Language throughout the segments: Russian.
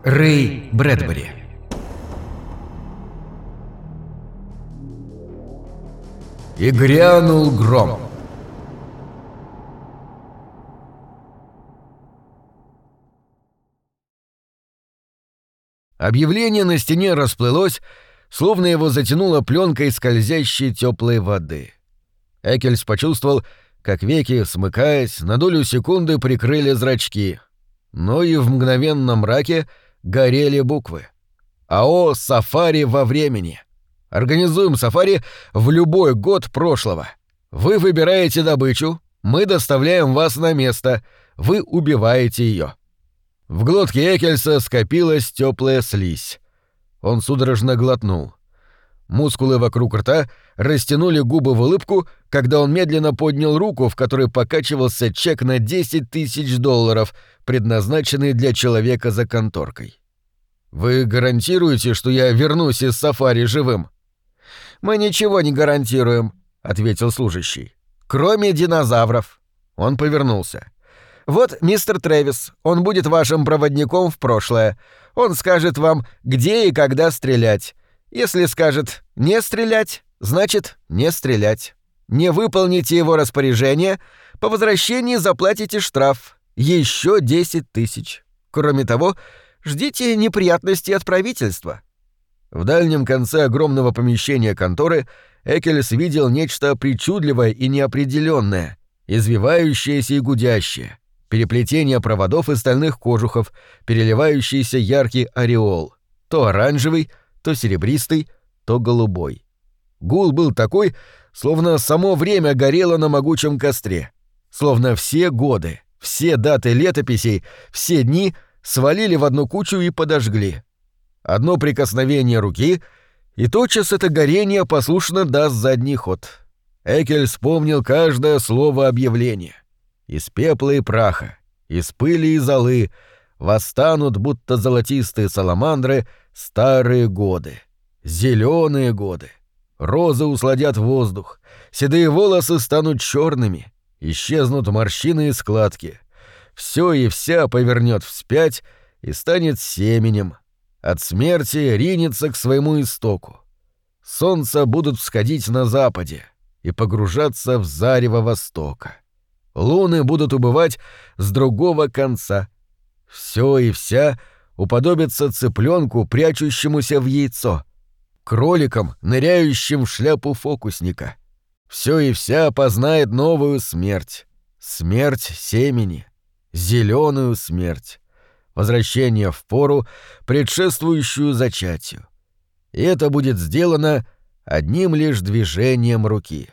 Рэй Брэдбери. И грянул гром. Объявление на стене расплылось, словно его затянуло пленкой скользящей теплой воды. Экельс почувствовал, как веки, смыкаясь, на долю секунды прикрыли зрачки. Но и в мгновенном мраке горели буквы. АО «Сафари во времени». Организуем сафари в любой год прошлого. Вы выбираете добычу, мы доставляем вас на место, вы убиваете ее. В глотке Экельса скопилась теплая слизь. Он судорожно глотнул. Мускулы вокруг рта растянули губы в улыбку, когда он медленно поднял руку, в которой покачивался чек на $10 000, предназначенный для человека за конторкой. «Вы гарантируете, что я вернусь из сафари живым?» «Мы ничего не гарантируем», — ответил служащий. «Кроме динозавров». Он повернулся. «Вот мистер Трэвис, он будет вашим проводником в прошлое. Он скажет вам, где и когда стрелять. Если скажет «не стрелять», значит «не стрелять». Не выполните его распоряжение, по возвращении заплатите штраф. Еще 10 000. Кроме того, ждите неприятностей от правительства». В дальнем конце огромного помещения конторы Экельс видел нечто причудливое и неопределенное, извивающееся и гудящее, переплетение проводов и стальных кожухов, переливающийся яркий ореол, то оранжевый, то серебристый, то голубой. Гул был такой, словно само время горело на могучем костре, словно все годы, все даты летописей, все дни свалили в одну кучу и подожгли. Одно прикосновение руки, и тотчас это горение послушно даст задний ход. Экельс вспомнил каждое слово объявления. Из пепла и праха, из пыли и золы восстанут, будто золотистые саламандры, старые годы, зеленые годы. Розы усладят воздух, седые волосы станут черными, исчезнут морщины и складки. Все и вся повернет вспять и станет семенем. От смерти ринется к своему истоку. Солнца будут всходить на западе и погружаться в зарево востока. Луны будут убывать с другого конца. Все и вся уподобится цыпленку, прячущемуся в яйцо, кроликам, ныряющим в шляпу фокусника. Все и вся познает новую смерть. Смерть семени. Зеленую смерть. Возвращение в пору, предшествующую зачатию. И это будет сделано одним лишь движением руки.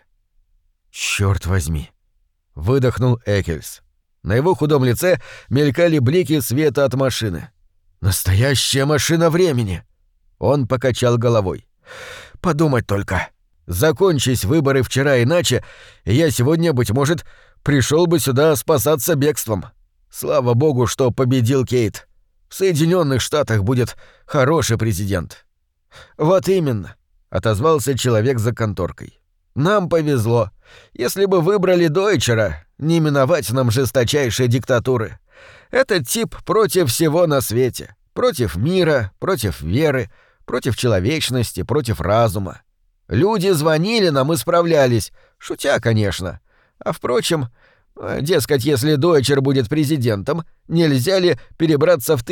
«Чёрт возьми!» — выдохнул Экельс. На его худом лице мелькали блики света от машины. «Настоящая машина времени!» Он покачал головой. «Подумать только. Закончись выборы вчера иначе, и я сегодня, быть может, пришел бы сюда спасаться бегством. Слава богу, что победил Кейт. В Соединенных Штатах будет хороший президент». «Вот именно», — отозвался человек за конторкой. «Нам повезло. Если бы выбрали Дойчера, не миновать нам жесточайшей диктатуры. Этот тип против всего на свете. Против мира, против веры, против человечности, против разума. Люди звонили нам и справлялись, шутя, конечно. А впрочем, дескать, если Дойчер будет президентом, нельзя ли перебраться в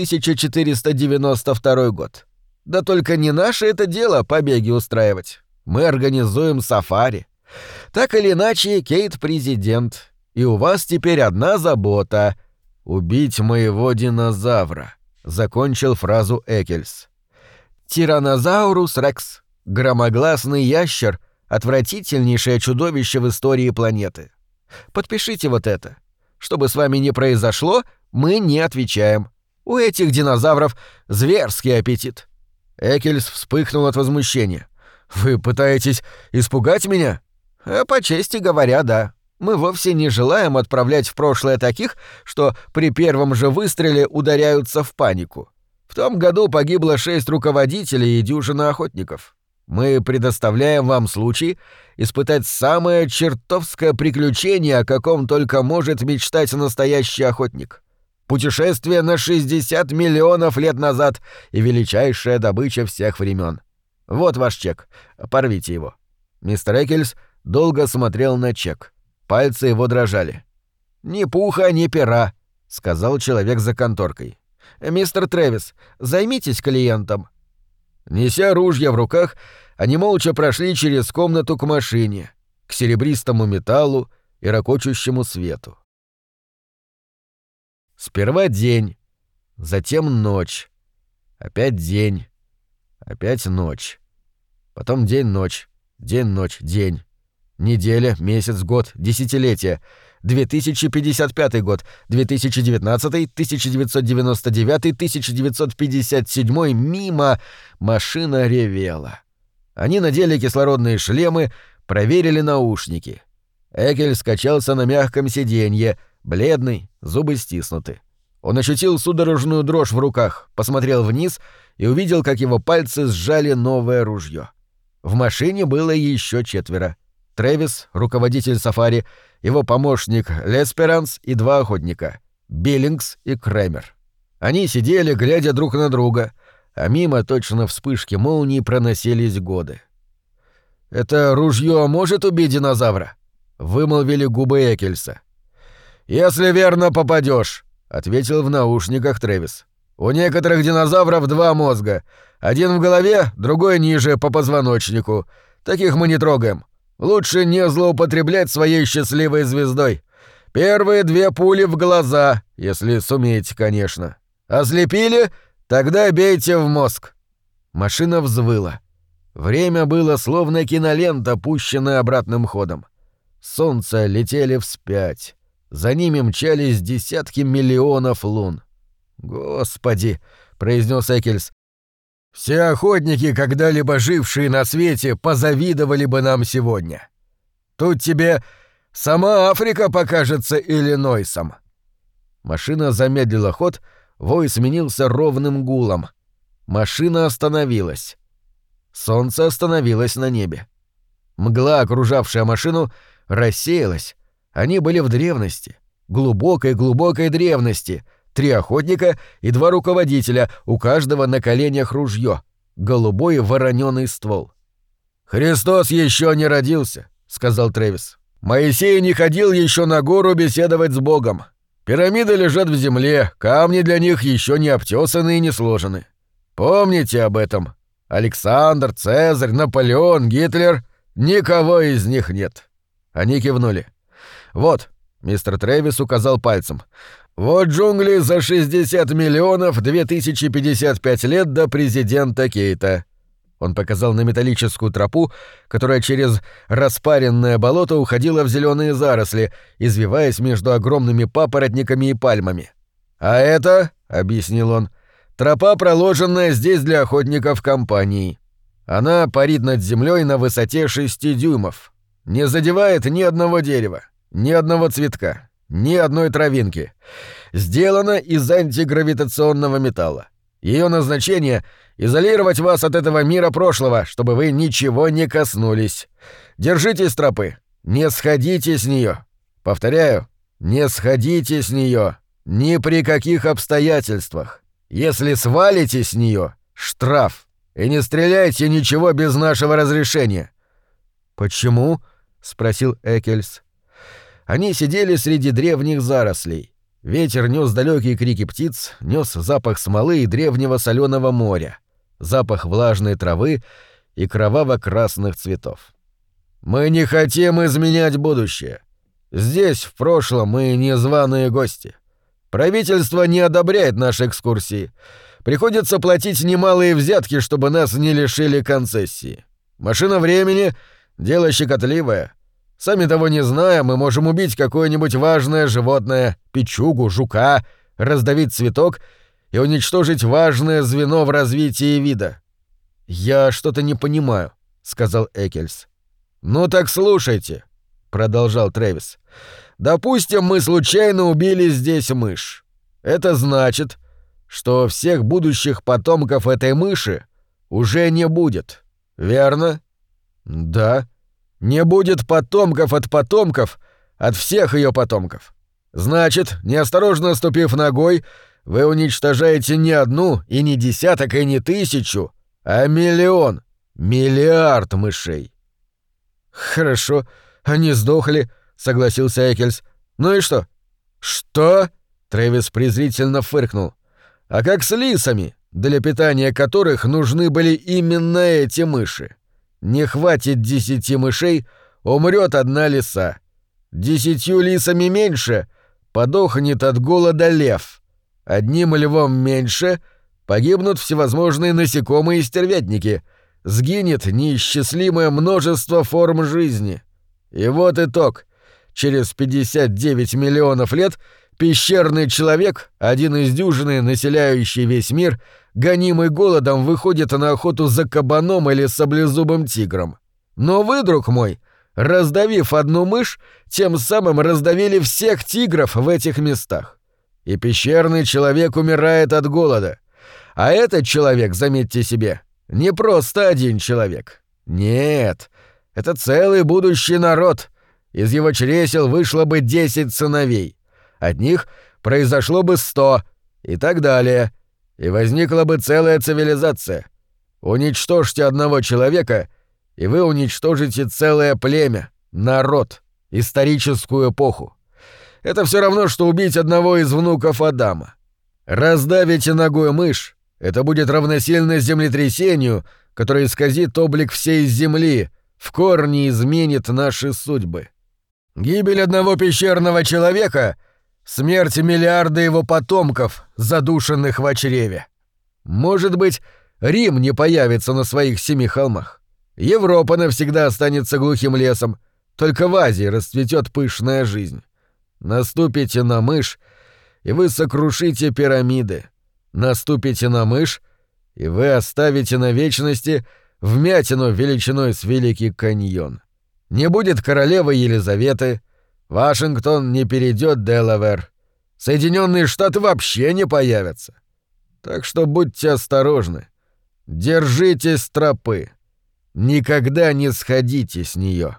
1492 год? Да только не наше это дело побеги устраивать. Мы организуем сафари. Так или иначе, Кейт президент, и у вас теперь одна забота — убить моего динозавра», — закончил фразу Экельс. «Тираннозаурус рекс, громогласный ящер, отвратительнейшее чудовище в истории планеты. Подпишите вот это. Что бы с вами ни произошло, мы не отвечаем. У этих динозавров зверский аппетит». Экельс вспыхнул от возмущения. «Вы пытаетесь испугать меня?» «По чести говоря, да. Мы вовсе не желаем отправлять в прошлое таких, что при первом же выстреле ударяются в панику. В том году погибло 6 руководителей и дюжина охотников. Мы предоставляем вам случай испытать самое чертовское приключение, о каком только может мечтать настоящий охотник. Путешествие на 60 миллионов лет назад и величайшая добыча всех времен. Вот ваш чек. Порвите его». Мистер Экельс долго смотрел на чек. Пальцы его дрожали. «Ни пуха, ни пера», — сказал человек за конторкой. «Мистер Трэвис, займитесь клиентом». Неся ружья в руках, они молча прошли через комнату к машине, к серебристому металлу и ракочущему свету. Сперва день, затем ночь, опять день, опять ночь, потом день-ночь, день-ночь, день, неделя, месяц, год, десятилетие, 2055 год, 2019, 1999, 1957, мимо, машина ревела. Они надели кислородные шлемы, проверили наушники. Экель скачался на мягком сиденье, бледный, зубы стиснуты. Он ощутил судорожную дрожь в руках, посмотрел вниз и увидел, как его пальцы сжали новое ружье. В машине было еще 4. Трэвис, руководитель сафари, его помощник Лесперанс и 2 охотника — Биллингс и Крэмер. Они сидели, глядя друг на друга, а мимо точно вспышки молнии проносились годы. «Это ружье может убить динозавра?» — вымолвили губы Экельса. «Если верно попадешь», — ответил в наушниках Трэвис. «У некоторых динозавров 2 мозга. Один в голове, другой ниже, по позвоночнику. Таких мы не трогаем. Лучше не злоупотреблять своей счастливой звездой. Первые 2 пули в глаза, если сумеете, конечно. Ослепили? Тогда бейте в мозг». Машина взвыла. Время было словно кинолента, пущенная обратным ходом. Солнца летели вспять. За ними мчались десятки миллионов лун. «Господи!» — произнес Экельс. «Все охотники, когда-либо жившие на свете, позавидовали бы нам сегодня. Тут тебе сама Африка покажется Иллинойсом». Машина замедлила ход, вой сменился ровным гулом. Машина остановилась. Солнце остановилось на небе. Мгла, окружавшая машину, рассеялась. Они были в древности, глубокой-глубокой древности. 3 охотника и 2 руководителя, у каждого на коленях ружье, голубой вороненый ствол. «Христос еще не родился», — сказал Трэвис. «Моисей не ходил еще на гору беседовать с Богом. Пирамиды лежат в земле, камни для них еще не обтесаны и не сложены. Помните об этом. Александр, Цезарь, Наполеон, Гитлер — никого из них нет». Они кивнули. «Вот», — мистер Трэвис указал пальцем, — «вот джунгли за 60 миллионов 2055 лет до президента Кейта». Он показал на металлическую тропу, которая через распаренное болото уходила в зеленые заросли, извиваясь между огромными папоротниками и пальмами. «А это, — объяснил он, — тропа, проложенная здесь для охотников компании. Она парит над землей на высоте 6 дюймов. Не задевает ни одного дерева, ни одного цветка, ни одной травинки. Сделана из антигравитационного металла. Ее назначение — изолировать вас от этого мира прошлого, чтобы вы ничего не коснулись. Держитесь тропы, не сходите с нее. Повторяю, не сходите с нее ни при каких обстоятельствах. Если свалите с нее — штраф. И не стреляйте ничего без нашего разрешения». «Почему?» — спросил Экельс. Они сидели среди древних зарослей. Ветер нёс далёкие крики птиц, нёс запах смолы и древнего солёного моря, запах влажной травы и кроваво-красных цветов. «Мы не хотим изменять будущее. Здесь, в прошлом, мы незваные гости. Правительство не одобряет наши экскурсии. Приходится платить немалые взятки, чтобы нас не лишили концессии. Машина времени — дело щекотливое. Сами того не зная, мы можем убить какое-нибудь важное животное, печугу, жука, раздавить цветок и уничтожить важное звено в развитии вида». «Я что-то не понимаю», — сказал Экельс. «Ну так слушайте», — продолжал Трэвис. «Допустим, мы случайно убили здесь мышь. Это значит, что всех будущих потомков этой мыши уже не будет, верно?» «Да». «Не будет потомков от всех ее потомков. Значит, неосторожно ступив ногой, вы уничтожаете не одну, и не десяток, и не тысячу, а миллион, миллиард мышей. Хорошо, они сдохли, согласился Экельс. Ну и что? Что? Трэвис презрительно фыркнул. А как с лисами, для питания которых нужны были именно эти мыши? Не хватит 10 мышей, умрет одна лиса. 10 лисами меньше, подохнет от голода лев. Одним львом меньше, погибнут всевозможные насекомые и стервятники, сгинет неисчислимое множество форм жизни. И вот итог. Через 59 миллионов лет пещерный человек, один из дюжины, населяющий весь мир, гонимый голодом, выходит на охоту за кабаном или саблезубым тигром. Но вы, друг мой, раздавив одну мышь, тем самым раздавили всех тигров в этих местах. И пещерный человек умирает от голода. А этот человек, заметьте себе, не просто один человек. Нет, это целый будущий народ. Из его чресел вышло бы 10 сыновей. От них произошло бы 100, и так далее. И возникла бы целая цивилизация. Уничтожьте одного человека, и вы уничтожите целое племя, народ, историческую эпоху. Это все равно, что убить одного из внуков Адама. Раздавите ногой мышь, это будет равносильно землетрясению, которое исказит облик всей Земли, в корне изменит наши судьбы. Гибель одного пещерного человека — смерть миллиарда его потомков, задушенных в чреве. Может быть, Рим не появится на своих 7 холмах. Европа навсегда останется глухим лесом, только в Азии расцветет пышная жизнь. Наступите на мышь, и вы сокрушите пирамиды. Наступите на мышь, и вы оставите на вечности вмятину величиной с Великий каньон. Не будет королевы Елизаветы, Вашингтон не перейдет Делавэр, Соединенные Штаты вообще не появятся. Так что будьте осторожны. Держитесь тропы. Никогда не сходите с нее.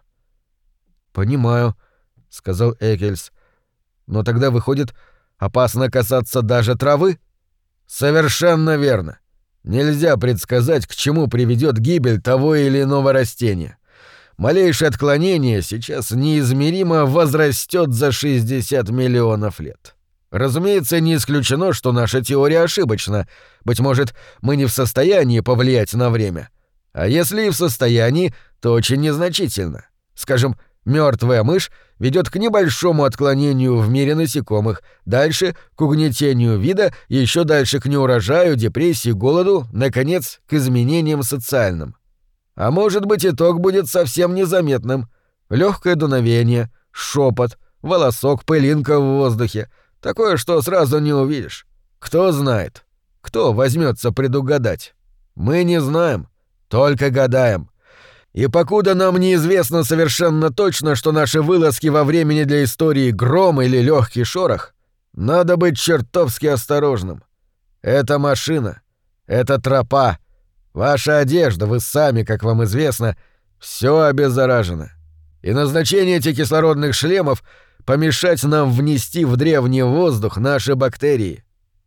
«Понимаю», — сказал Экельс. «Но тогда, выходит, опасно касаться даже травы?» «Совершенно верно. Нельзя предсказать, к чему приведет гибель того или иного растения. Малейшее отклонение сейчас неизмеримо возрастет за 60 миллионов лет. Разумеется, не исключено, что наша теория ошибочна. Быть может, мы не в состоянии повлиять на время. А если и в состоянии, то очень незначительно. Скажем, мертвая мышь ведет к небольшому отклонению в мире насекомых, дальше — к угнетению вида, еще дальше — к неурожаю, депрессии, голоду, наконец, к изменениям социальным. А может быть, итог будет совсем незаметным. Легкое дуновение, шепот, волосок, пылинка в воздухе. Такое, что сразу не увидишь. Кто знает? Кто возьмется предугадать? Мы не знаем, только гадаем. И покуда нам неизвестно совершенно точно, что наши вылазки во времени для истории гром или легкий шорох, надо быть чертовски осторожным. Это машина, это тропа, ваша одежда, вы сами, как вам известно, все обеззаражено. И назначение этих кислородных шлемов — помешать нам внести в древний воздух наши бактерии.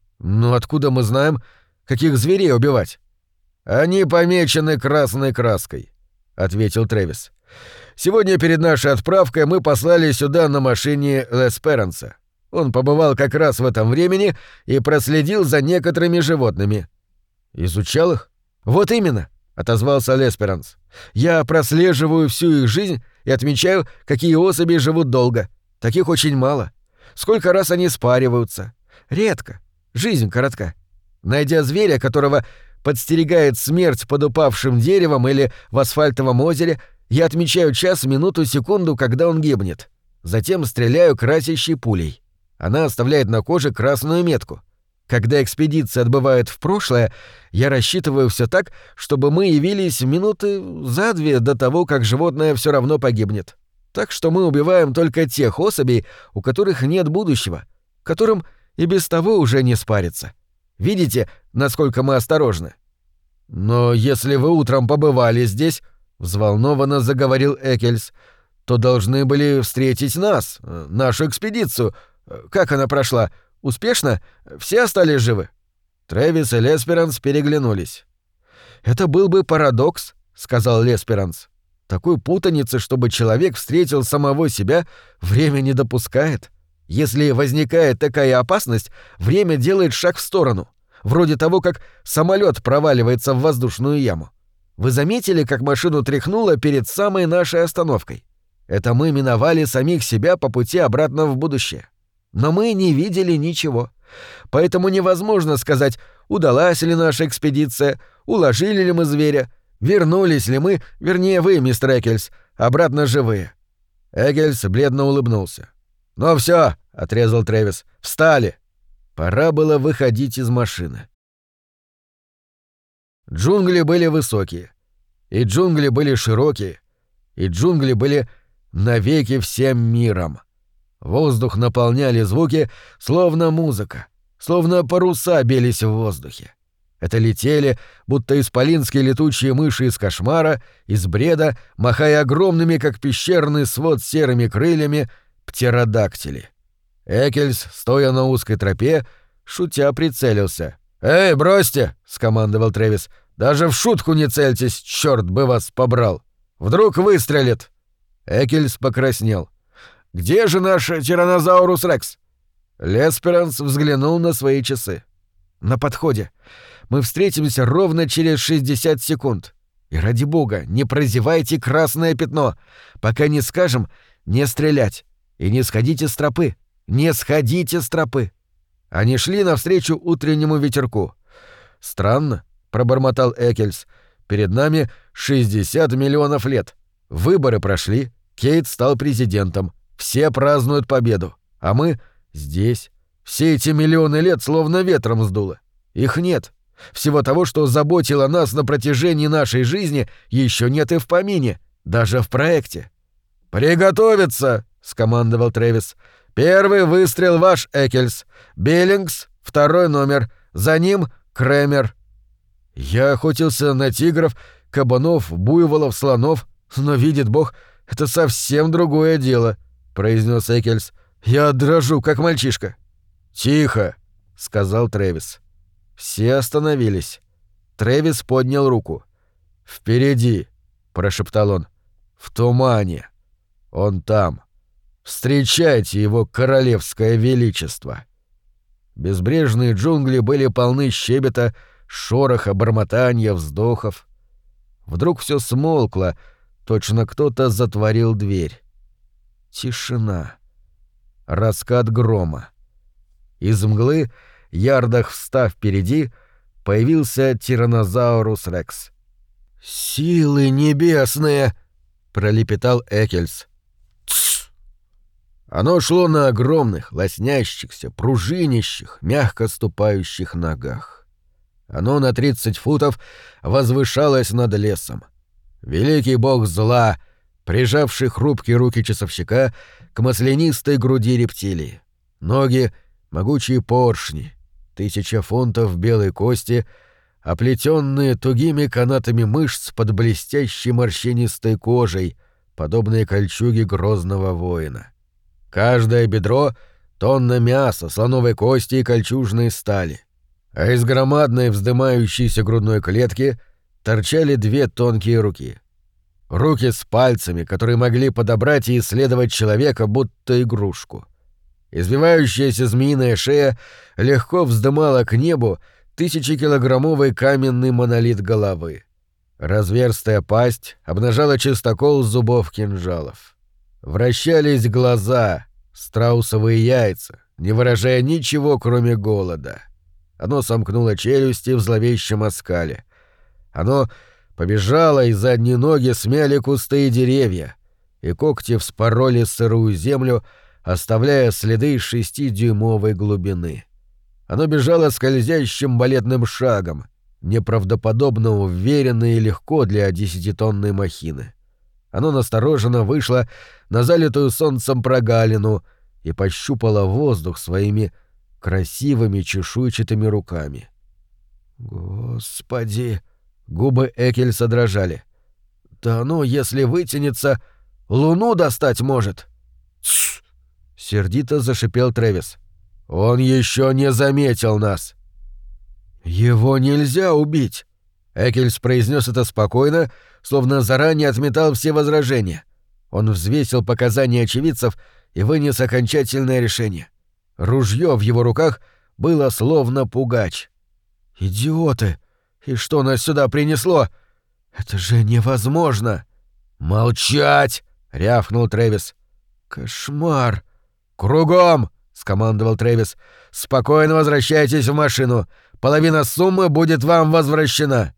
Но откуда мы знаем, каких зверей убивать? Они помечены красной краской, — ответил Трэвис. «Сегодня перед нашей отправкой мы послали сюда на машине Лесперанса. Он побывал как раз в этом времени и проследил за некоторыми животными». «Изучал их?» «Вот именно», — отозвался Лесперанс. «Я прослеживаю всю их жизнь и отмечаю, какие особи живут долго. Таких очень мало. Сколько раз они спариваются. Редко. Жизнь коротка. Найдя зверя, которого подстерегает смерть под упавшим деревом или в асфальтовом озере, я отмечаю час, минуту, секунду, когда он гибнет. Затем стреляю красящей пулей. Она оставляет на коже красную метку. Когда экспедиция отбывает в прошлое, я рассчитываю все так, чтобы мы явились минуты за 2 до того, как животное все равно погибнет. Так что мы убиваем только тех особей, у которых нет будущего, которым и без того уже не спариться. Видите, насколько мы осторожны?» «Но если вы утром побывали здесь, — взволнованно заговорил Экельс, — то должны были встретить нас, нашу экспедицию, Как она прошла? Успешно? Все остались живы?» Трэвис и Лесперанс переглянулись. «Это был бы парадокс», — сказал Лесперанс. «Такой путаницы, чтобы человек встретил самого себя, время не допускает. Если возникает такая опасность, время делает шаг в сторону, вроде того, как самолет проваливается в воздушную яму. Вы заметили, как машину тряхнуло перед самой нашей остановкой? Это мы миновали самих себя по пути обратно в будущее. Но мы не видели ничего. Поэтому невозможно сказать, удалась ли наша экспедиция, уложили ли мы зверя, вернулись ли мы, вернее вы, мистер Эккельс, обратно живые». Эккельс бледно улыбнулся. «Ну всё», — отрезал Трэвис, — «встали». Пора было выходить из машины. Джунгли были высокие, и джунгли были широкие, и джунгли были навеки всем миром. Воздух наполняли звуки, словно музыка, словно паруса бились в воздухе. Это летели, будто исполинские летучие мыши из кошмара, из бреда, махая огромными, как пещерный свод, серыми крыльями, птеродактили. Эккельс, стоя на узкой тропе, шутя прицелился. «Эй, бросьте!» — скомандовал Трэвис. «Даже в шутку не цельтесь, чёрт бы вас побрал! Вдруг выстрелит!» Эккельс покраснел. «Где же наш тираннозаурус Рекс?» Лесперанс взглянул на свои часы. «На подходе. Мы встретимся ровно через 60 секунд. И ради бога, не прозевайте красное пятно. Пока не скажем «не стрелять». И не сходите с тропы. Не сходите с тропы». Они шли навстречу утреннему ветерку. «Странно», — пробормотал Эккельс. «Перед нами 60 миллионов лет. Выборы прошли, Кейт стал президентом. Все празднуют победу. А мы здесь. Все эти миллионы лет словно ветром сдуло. Их нет. Всего того, что заботило нас на протяжении нашей жизни, еще нет и в помине, даже в проекте». «Приготовиться!» — скомандовал Трэвис. «Первый выстрел ваш, Эккельс. Биллингс, второй номер. За ним Крэмер». «Я охотился на тигров, кабанов, буйволов, слонов, но, видит бог, это совсем другое дело», — произнес Эккельс. «Я дрожу, как мальчишка». «Тихо», — сказал Трэвис. Все остановились. Трэвис поднял руку. «Впереди», — прошептал он, — «в тумане. Он там. Встречайте его королевское величество». Безбрежные джунгли были полны щебета, шороха, бормотанья, вздохов. Вдруг все смолкло, точно кто-то затворил дверь. Тишина. Раскат грома. Из мглы, ярдах в 100 впереди, появился тираннозаурус Рекс. «Силы небесные!» — пролепетал Эккельс. «Тсс!» Оно шло на огромных, лоснящихся, пружинящих, мягко ступающих ногах. Оно на 30 футов возвышалось над лесом. Великий бог зла, прижавший хрупкие руки часовщика к маслянистой груди рептилии. Ноги — могучие поршни, 1000 фунтов белой кости, оплетенные тугими канатами мышц под блестящей морщинистой кожей, подобные кольчуге грозного воина. Каждое бедро — тонна мяса, слоновой кости и кольчужной стали. А из громадной вздымающейся грудной клетки торчали 2 тонкие руки. Руки с пальцами, которые могли подобрать и исследовать человека, будто игрушку. Извивающаяся змеиная шея легко вздымала к небу 1000-килограммовый каменный монолит головы. Разверстая пасть обнажала чистокол зубов кинжалов. Вращались глаза, страусовые яйца, не выражая ничего, кроме голода. Оно сомкнуло челюсти в зловещем оскале. Оно побежало, и задние ноги смяли кусты и деревья, и когти вспороли сырую землю, оставляя следы 6-дюймовой глубины. Оно бежало скользящим балетным шагом, неправдоподобно уверенно и легко для 10-тонной махины. Оно настороженно вышло на залитую солнцем прогалину и пощупало воздух своими красивыми чешуйчатыми руками. «Господи!» — губы Эккельса дрожали. «Да ну, если вытянется, луну достать может!» «Тссс! сердито зашипел Трэвис. «Он еще не заметил нас!» «Его нельзя убить!» Экельс произнес это спокойно, словно заранее отметал все возражения. Он взвесил показания очевидцев и вынес окончательное решение. Ружье в его руках было словно пугач. «Идиоты! И что нас сюда принесло? Это же невозможно!» «Молчать!» — рявкнул Трэвис. «Кошмар!» «Кругом!» — скомандовал Трэвис. «Спокойно возвращайтесь в машину. Половина суммы будет вам возвращена».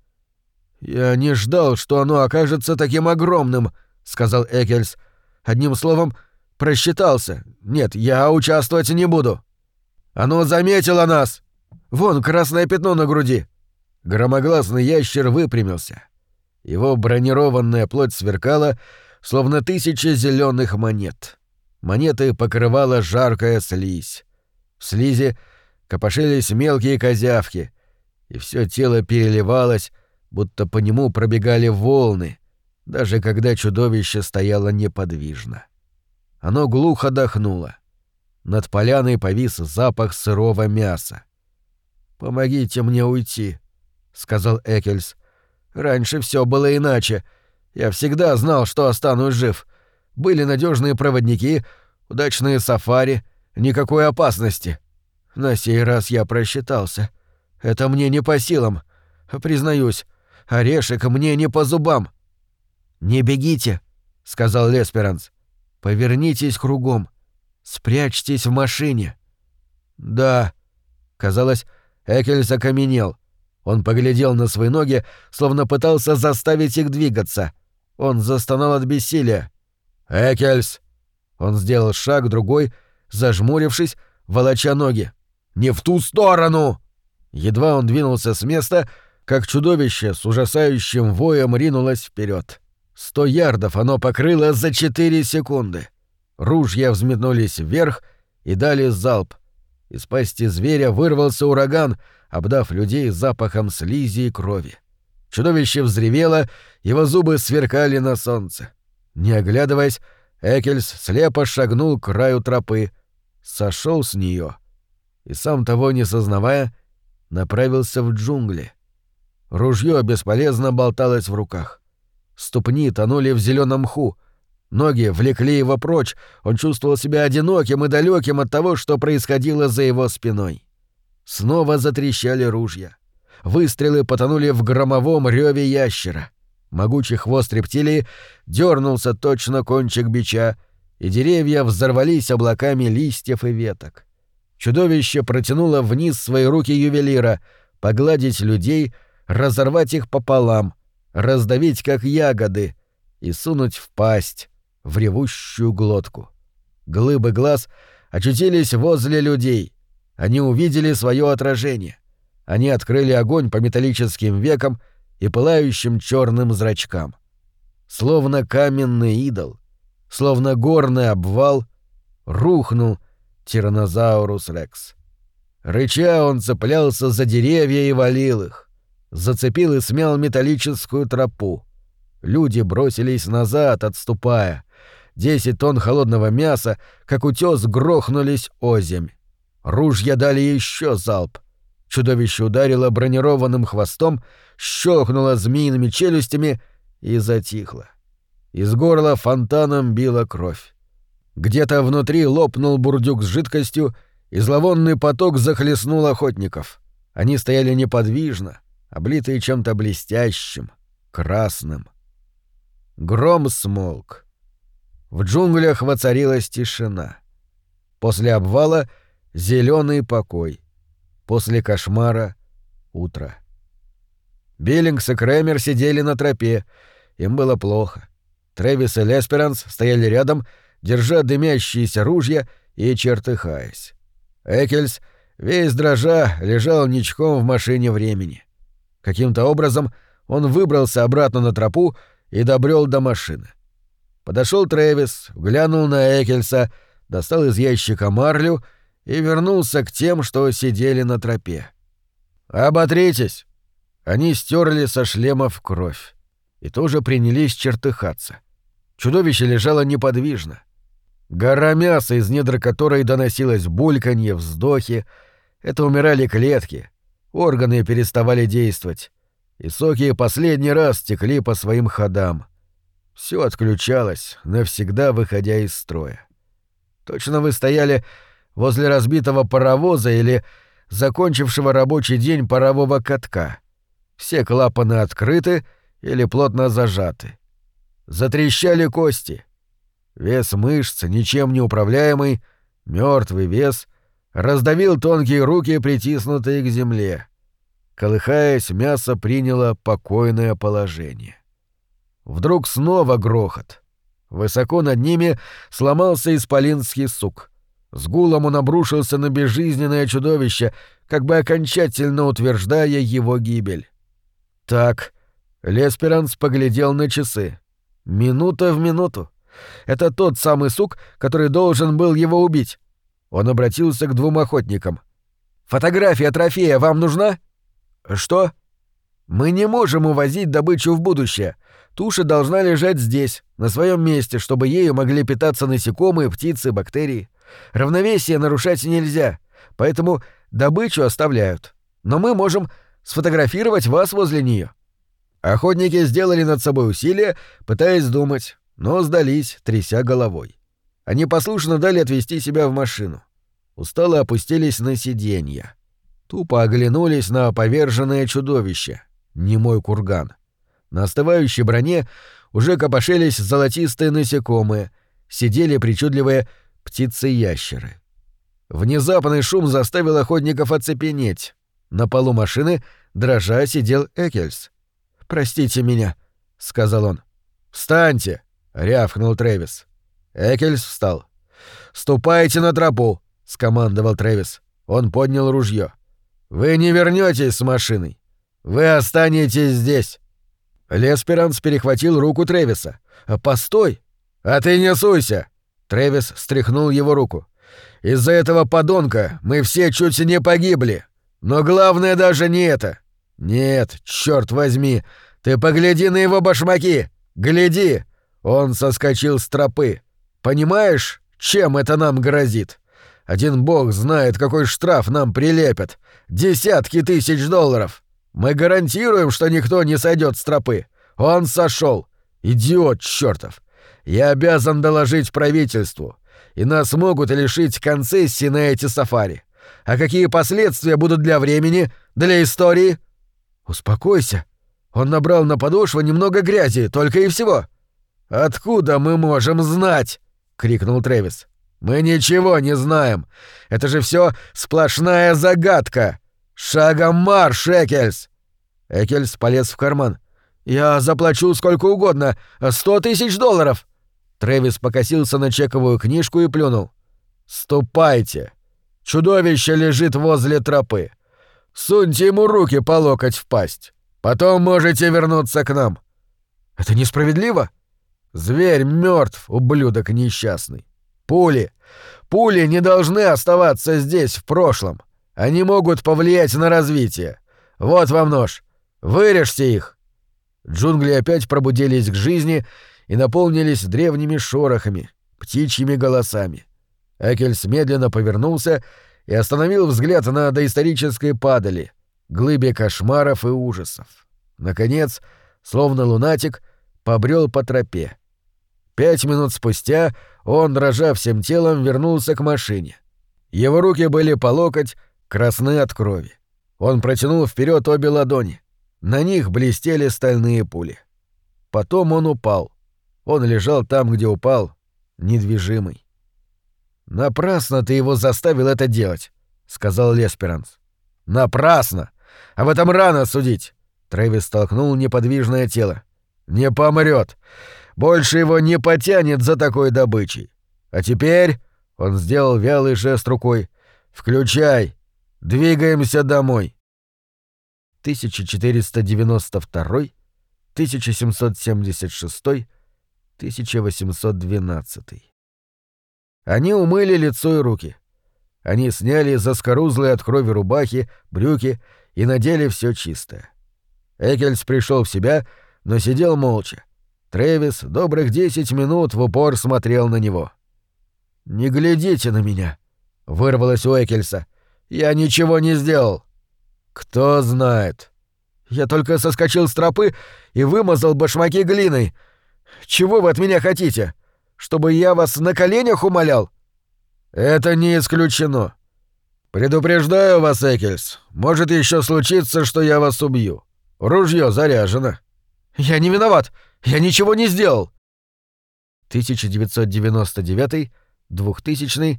«Я не ждал, что оно окажется таким огромным», — сказал Экельс. «Одним словом, просчитался. Нет, я участвовать не буду». «Оно заметило нас! Вон красное пятно на груди!» Громогласный ящер выпрямился. Его бронированная плоть сверкала, словно 1000 зеленых монет. Монеты покрывала жаркая слизь. В слизи копошились мелкие козявки, и все тело переливалось, будто по нему пробегали волны, даже когда чудовище стояло неподвижно. Оно глухо дохнуло. Над поляной повис запах сырого мяса. «Помогите мне уйти», — сказал Экельс. «Раньше все было иначе. Я всегда знал, что останусь жив. Были надежные проводники, удачные сафари, никакой опасности. На сей раз я просчитался. Это мне не по силам. Признаюсь, орешек мне не по зубам». «Не бегите», — сказал Лесперанс. «Повернитесь кругом. Спрячьтесь в машине». «Да». Казалось, Экельс окаменел. Он поглядел на свои ноги, словно пытался заставить их двигаться. Он застонал от бессилия. «Экельс!» Он сделал шаг, другой, зажмурившись, волоча ноги. «Не в ту сторону!» Едва он двинулся с места, как чудовище с ужасающим воем ринулось вперед. 100 ярдов оно покрыло за 4 секунды. Ружья взметнулись вверх и дали залп. Из пасти зверя вырвался ураган, обдав людей запахом слизи и крови. Чудовище взревело, его зубы сверкали на солнце. Не оглядываясь, Экельс слепо шагнул к краю тропы, сошел с нее и, сам того не сознавая, направился в джунгли. Ружье бесполезно болталось в руках. Ступни тонули в зеленом мху. Ноги влекли его прочь, он чувствовал себя одиноким и далеким от того, что происходило за его спиной. Снова затрещали ружья. Выстрелы потонули в громовом рёве ящера. Могучий хвост рептилии дернулся точно кончик бича, и деревья взорвались облаками листьев и веток. Чудовище протянуло вниз свои руки ювелира, погладить людей, разорвать их пополам, раздавить как ягоды и сунуть в пасть, в ревущую глотку. Глыбы глаз очутились возле людей. Они увидели свое отражение. Они открыли огонь по металлическим векам и пылающим черным зрачкам. Словно каменный идол, словно горный обвал, рухнул Тираннозаурус Рекс. Рыча он цеплялся за деревья и валил их. Зацепил и смял металлическую тропу. Люди бросились назад, отступая. 10 тонн холодного мяса, как утёс, грохнулись озимь. Ружья дали еще залп. Чудовище ударило бронированным хвостом, щелкнуло змеиными челюстями и затихло. Из горла фонтаном била кровь. Где-то внутри лопнул бурдюк с жидкостью, и зловонный поток захлестнул охотников. Они стояли неподвижно, облитые чем-то блестящим, красным. Гром смолк. В джунглях воцарилась тишина. После обвала — зеленый покой. После кошмара — утро. Биллингс и Крэмер сидели на тропе. Им было плохо. Трэвис и Лесперанс стояли рядом, держа дымящиеся ружья и чертыхаясь. Экельс, весь дрожа, лежал ничком в машине времени. Каким-то образом он выбрался обратно на тропу и добрел до машины. Подошел Трэвис, глянул на Экельса, достал из ящика марлю и вернулся к тем, что сидели на тропе. «Оботритесь!» Они стерли со шлемов кровь и тоже принялись чертыхаться. Чудовище лежало неподвижно. Гора мяса, из недр которой доносилось бульканье, вздохи. Это умирали клетки. Органы переставали действовать. И соки последний раз текли по своим ходам. Все отключалось, навсегда выходя из строя. Точно вы стояли возле разбитого паровоза или закончившего рабочий день парового катка. Все клапаны открыты или плотно зажаты. Затрещали кости. Вес мышц, ничем не управляемый, мертвый вес, раздавил тонкие руки, притиснутые к земле. Колыхаясь, мясо приняло покойное положение. Вдруг снова грохот. Высоко над ними сломался исполинский сук. С гулом он обрушился на безжизненное чудовище, как бы окончательно утверждая его гибель. Так, Лесперанс поглядел на часы. Минута в минуту. Это тот самый сук, который должен был его убить. Он обратился к двум охотникам. «Фотография трофея вам нужна?» «Что?» «Мы не можем увозить добычу в будущее. Туша должна лежать здесь, на своем месте, чтобы ею могли питаться насекомые, птицы, бактерии. Равновесие нарушать нельзя, поэтому добычу оставляют. Но мы можем сфотографировать вас возле нее». Охотники сделали над собой усилие, пытаясь думать, но сдались, тряся головой. Они послушно дали отвезти себя в машину. Устало опустились на сиденья. Тупо оглянулись на поверженное чудовище, немой курган. На остывающей броне уже копошились золотистые насекомые, сидели причудливые птицы-ящеры. Внезапный шум заставил охотников оцепенеть. На полу машины, дрожа, сидел Экельс. «Простите меня», — сказал он. «Встаньте!» — рявкнул Трэвис. Экельс встал. «Ступайте на тропу!» — скомандовал Трэвис. Он поднял ружье. «Вы не вернётесь с машиной. Вы останетесь здесь». Лесперанс перехватил руку Трэвиса. «Постой!» «А ты не суйся!» Трэвис стряхнул его руку. «Из-за этого подонка мы все чуть не погибли. Но главное даже не это. Нет, чёрт возьми, ты погляди на его башмаки! Гляди!» Он соскочил с тропы. «Понимаешь, чем это нам грозит? Один бог знает, какой штраф нам прилепят. Десятки тысяч долларов. Мы гарантируем, что никто не сойдет с тропы. Он сошел. Идиот чертов. Я обязан доложить правительству. И нас могут лишить концессии на эти сафари. А какие последствия будут для времени, для истории?» «Успокойся. Он набрал на подошву немного грязи, только и всего». «Откуда мы можем знать?» — крикнул Трэвис. «Мы ничего не знаем. Это же все сплошная загадка. Шагом марш, Экельс!» Экельс полез в карман. «Я заплачу сколько угодно. 100 тысяч долларов!» Трэвис покосился на чековую книжку и плюнул. «Ступайте. Чудовище лежит возле тропы. Суньте ему руки по локоть в пасть. Потом можете вернуться к нам». «Это несправедливо?» «Зверь мертв, ублюдок несчастный. Пули не должны оставаться здесь, в прошлом. Они могут повлиять на развитие. Вот вам нож. Вырежьте их». Джунгли опять пробудились к жизни и наполнились древними шорохами, птичьими голосами. Экельс медленно повернулся и остановил взгляд на доисторической падали, глыбе кошмаров и ужасов. Наконец, словно лунатик, побрел по тропе. 5 минут спустя он, дрожа всем телом, вернулся к машине. Его руки были по локоть, красны от крови. Он протянул вперед обе ладони. На них блестели стальные пули. Потом он упал. Он лежал там, где упал, недвижимый. «Напрасно ты его заставил это делать», — сказал Лесперанс. «Напрасно! Об этом рано судить!» Трэвис столкнул неподвижное тело. «Не помрет. Больше его не потянет за такой добычей. А теперь...» — он сделал вялый жест рукой. «Включай! Двигаемся домой!» 1492, 1776, 1812. Они умыли лицо и руки. Они сняли заскорузлые от крови рубахи, брюки и надели все чистое. Экельс пришел в себя, но сидел молча. Трэвис добрых 10 минут в упор смотрел на него. «Не глядите на меня», — вырвалось у Экельса. «Я ничего не сделал». «Кто знает. Я только соскочил с тропы и вымазал башмаки глиной. Чего вы от меня хотите? Чтобы я вас на коленях умолял?» «Это не исключено. Предупреждаю вас, Экельс, может еще случиться, что я вас убью. Ружье заряжено». «Я не виноват! Я ничего не сделал!» 1999, 2000,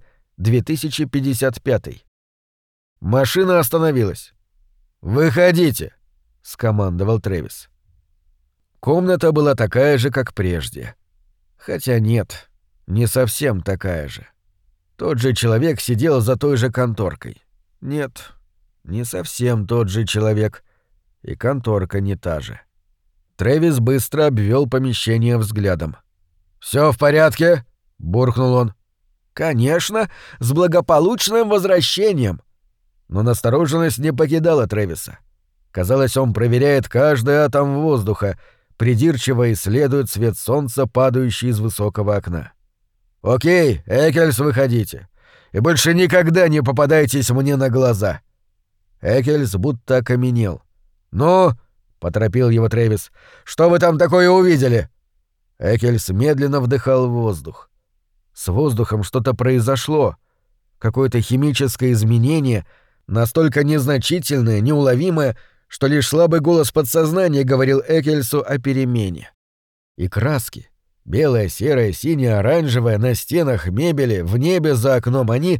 2055. Машина остановилась. «Выходите!» — скомандовал Трэвис. Комната была такая же, как прежде. Хотя нет, не совсем такая же. Тот же человек сидел за той же конторкой. Нет, не совсем тот же человек. И конторка не та же. Трэвис быстро обвел помещение взглядом. «Всё в порядке?» — буркнул он. «Конечно, с благополучным возвращением!» Но настороженность не покидала Трэвиса. Казалось, он проверяет каждый атом воздуха, придирчиво исследует свет солнца, падающий из высокого окна. «Окей, Экельс, выходите. И больше никогда не попадайтесь мне на глаза». Экельс будто окаменел. «Ну?» — поторопил его Трэвис. «Что вы там такое увидели?» Экельс медленно вдыхал воздух. С воздухом что-то произошло. Какое-то химическое изменение, настолько незначительное, неуловимое, что лишь слабый голос подсознания говорил Экельсу о перемене. И краски — белая, серая, синяя, оранжевая — на стенах, мебели, в небе за окном, они...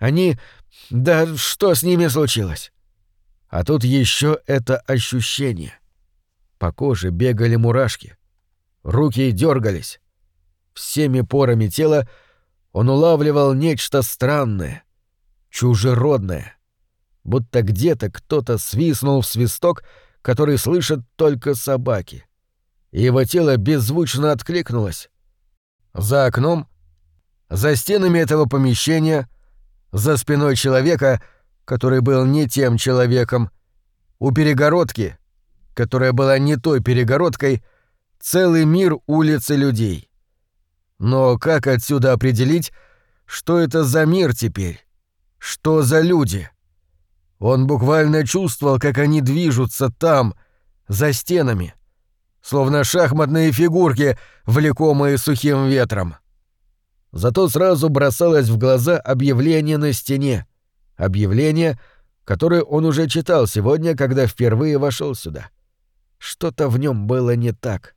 Да что с ними случилось? А тут еще это ощущение. По коже бегали мурашки. Руки дергались. Всеми порами тела он улавливал нечто странное, чужеродное. Будто где-то кто-то свистнул в свисток, который слышат только собаки. И его тело беззвучно откликнулось. За окном, за стенами этого помещения, за спиной человека, который был не тем человеком, у перегородки, которая была не той перегородкой, целый мир улиц и людей. Но как отсюда определить, что это за мир теперь? Что за люди? Он буквально чувствовал, как они движутся там, за стенами, словно шахматные фигурки, влекомые сухим ветром. Зато сразу бросалось в глаза объявление на стене. Объявление, которое он уже читал сегодня, когда впервые вошел сюда. Что-то в нем было не так.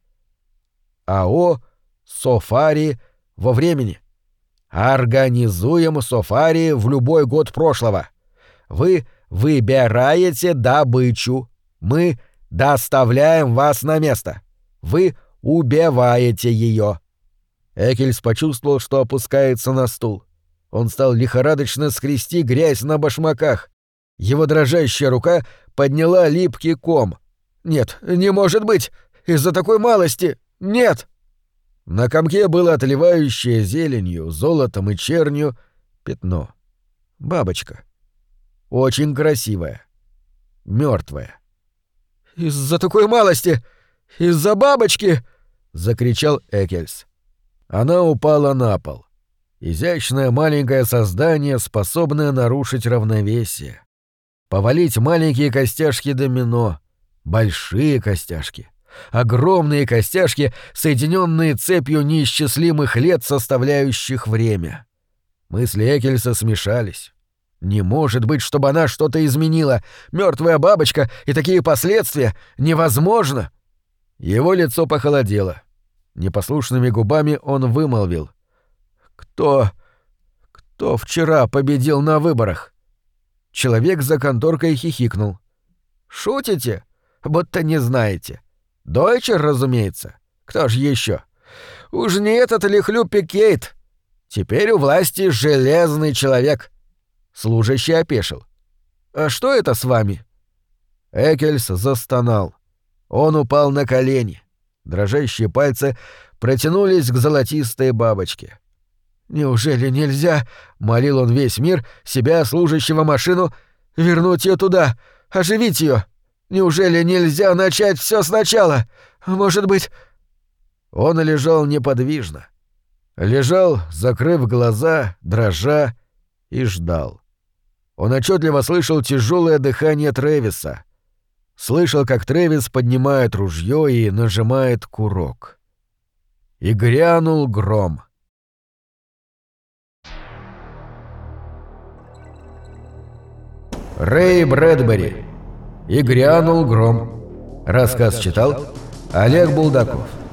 АО «Софари» во времени. Организуем софари в любой год прошлого. Вы выбираете добычу. Мы доставляем вас на место. Вы убиваете ее. Экельс почувствовал, что опускается на стул. Он стал лихорадочно скрести грязь на башмаках. Его дрожащая рука подняла липкий ком. «Нет, не может быть! Из-за такой малости! Нет!» На комке было отливающее зеленью, золотом и чернью пятно. Бабочка. Очень красивая. Мёртвая. «Из-за такой малости! Из-за бабочки!» — закричал Экельс. Она упала на пол. Изящное маленькое создание, способное нарушить равновесие. Повалить маленькие костяшки домино. Большие костяшки. Огромные костяшки, соединенные цепью неисчислимых лет, составляющих время. Мысли Экельса смешались. Не может быть, чтобы она что-то изменила. Мертвая бабочка и такие последствия. Невозможно. Его лицо похолодело. Непослушными губами он вымолвил: Кто вчера победил на выборах?» Человек за конторкой хихикнул. «Шутите? Будто не знаете. Дойчер, разумеется. Кто ж еще? Уж не этот ли Хлюпи Кейт? Теперь у власти железный человек». Служащий опешил. «А что это с вами?» Экельс застонал. Он упал на колени. Дрожащие пальцы протянулись к золотистой бабочке. «Неужели нельзя, — молил он весь мир, себя, служащего машину, — вернуть ее туда, оживить ее? Неужели нельзя начать все сначала? Может быть...» Он лежал неподвижно. Лежал, закрыв глаза, дрожа, и ждал. Он отчетливо слышал тяжелое дыхание Трэвиса. Слышал, как Трэвис поднимает ружье и нажимает курок. И грянул гром. Рэй Брэдбери. И грянул гром. Рассказ читал Олег Булдаков.